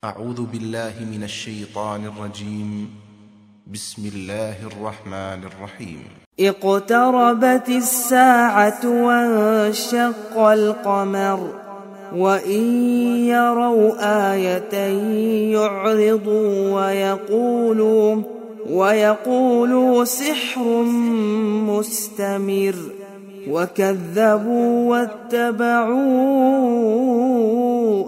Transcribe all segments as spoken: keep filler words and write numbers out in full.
أعوذ بالله من الشيطان الرجيم. بسم الله الرحمن الرحيم. اقتربت الساعة وانشق القمر وإن يروا آية يعرضوا ويقولوا, ويقولوا سحر مستمر وكذبوا واتبعوا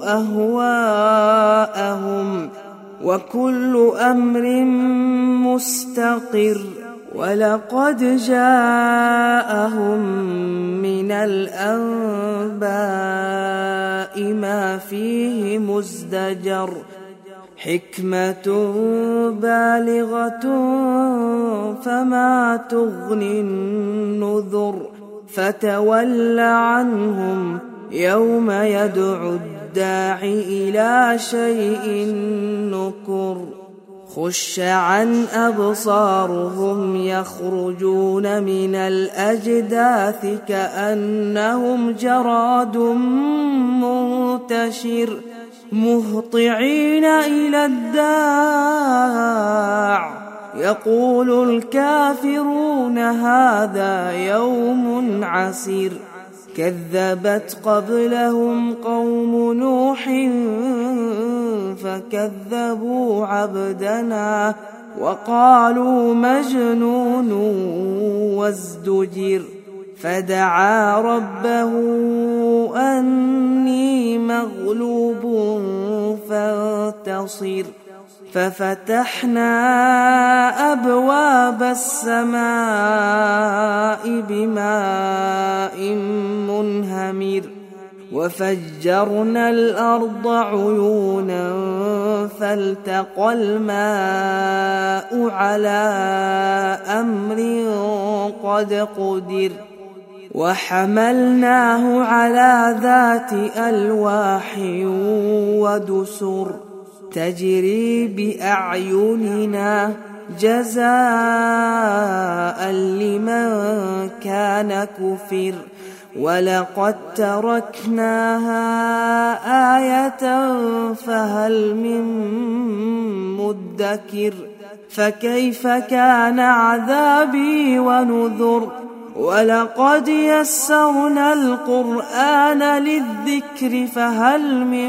أهواءهم وكل أمر مستقر ولقد جاءهم من الأنباء ما فيه مزدجر حكمة بالغة فما تغني النذر فتول عنهم يوم يدعو الداعي إلى شيء نكر خش عن أبصارهم يخرجون من الأجداث كأنهم جراد منتشر مهطعين إلى الداع يقول الكافرون هذا يوم عسير كذبت قبلهم قوم نوح فكذبوا عبدنا وقالوا مجنون وازدجر فدعا ربه أني مغلوب فانتصر ففتحنا أبواب السماء بماء منهمر وفجرنا الأرض عيونا فالتقى الماء على أمر قد قدر وحملناه على ذات ألواح ودسر تجري بأعيننا جزاء لمن كان كفر ولقد تركناها آية فهل من مدكر فكيف كان عذابي ونذر ولقد يسرنا القرآن للذكر فهل من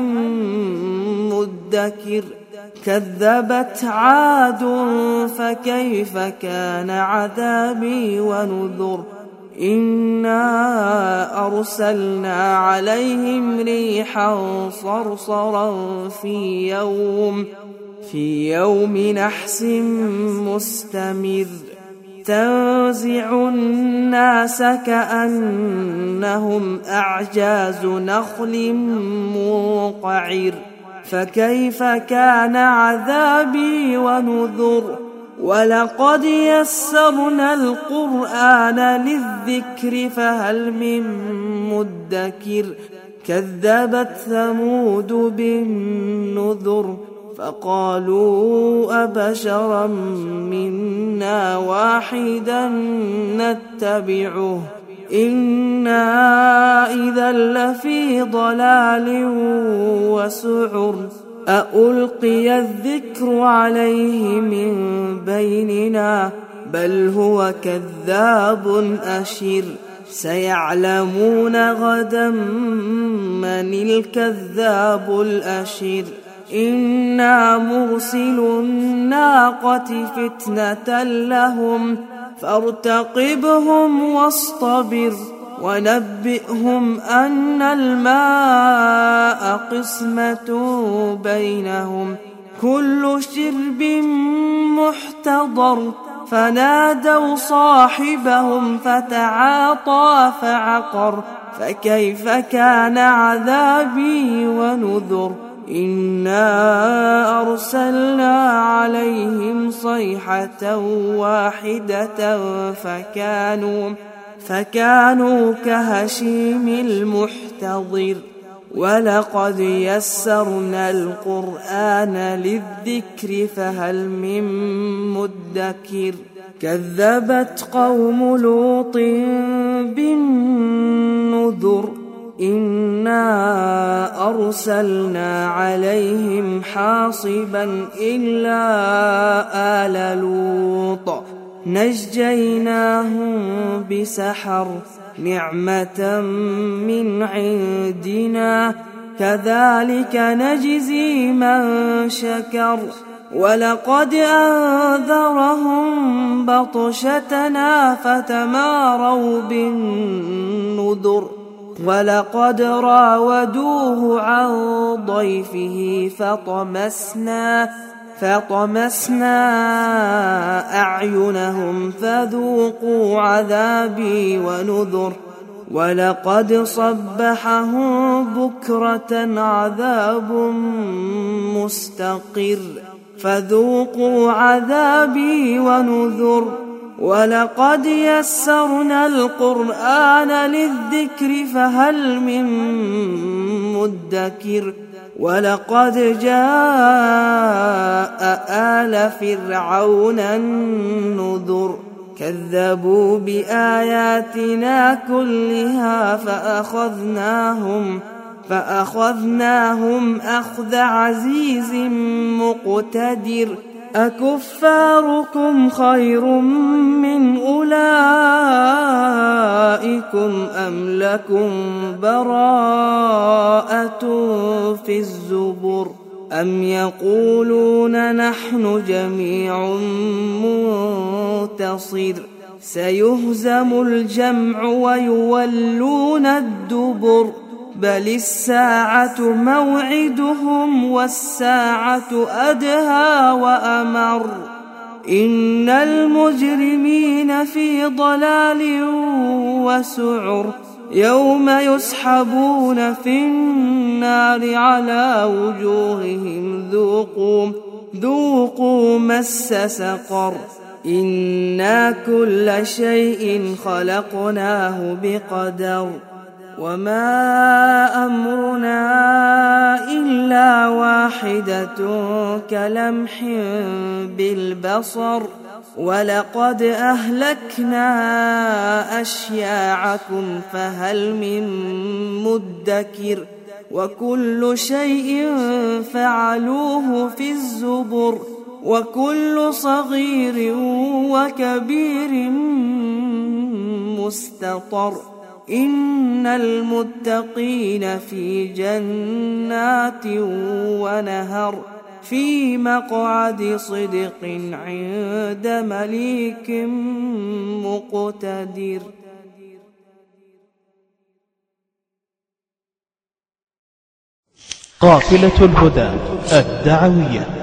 مدكر كذبت عاد فكيف كان عذابي ونذر إنا أرسلنا عليهم ريحا صرصرا في يوم في يوم نحس مستمر تنزع الناس كأنهم أعجاز نخل منقعر فكيف كان عذابي ونذر ولقد يسرنا القرآن للذكر فهل من مدكر كذبت ثمود بالنذر فقالوا أبشرا منا واحدا نتبعه إنا إذا لفي ضلال وسعر أألقي الذكر عليه من بيننا بل هو كذاب أشر سيعلمون غدا من الكذاب الأشر إنا مرسل الناقة فتنة لهم فارتقبهم واصطبر ونبئهم أن الماء قسمة بينهم كل شرب محتضر فنادوا صاحبهم فتعاطى فعقر فكيف كان عذابي ونذر إنا أرسلنا عليهم صيحة واحدة فكانوا فكانوا كهشيم المحتضر ولقد يسرنا القرآن للذكر فهل من مدكر كذبت قوم لوط بالنذر إنا أرسلنا عليهم حاصبا إلا آل لوط نجيناهم بسحر نعمة من عندنا كذلك نجزي من شكر ولقد أنذرهم بطشتنا فتماروا بالنذر ولقد راودوه عن ضيفه فطمسنا فطمسنا أعينهم فذوقوا عذابي ونذر ولقد صبحهم بكرة عذاب مستقر فذوقوا عذابي ونذر ولقد يسرنا القرآن للذكر فهل من مدكر ولقد جاء آل فرعون النذر كذبوا بآياتنا كلها فأخذناهم فأخذناهم أخذ عزيز مقتدر أكفاركم خير من أولئكم أم لكم براءة في الزبر أم يقولون نحن جميع منتصر سيهزم الجمع ويولون الدبر بل الساعة موعدهم والساعة أدهى وأمر إن المجرمين في ضلال وسعر يوم يسحبون في النار على وجوههم ذوقوا ذوقوا مس سقر إنا كل شيء خلقناه بقدر وما أمرنا إلا واحدة كلمح بالبصر ولقد أهلكنا أشياعكم فهل من مدكر وكل شيء فعلوه في الزبر وكل صغير وكبير مستطر إن المتقين في جنات ونهر في مقعد صدق عند مليك مقتدر. قافلة الهدى الدعوية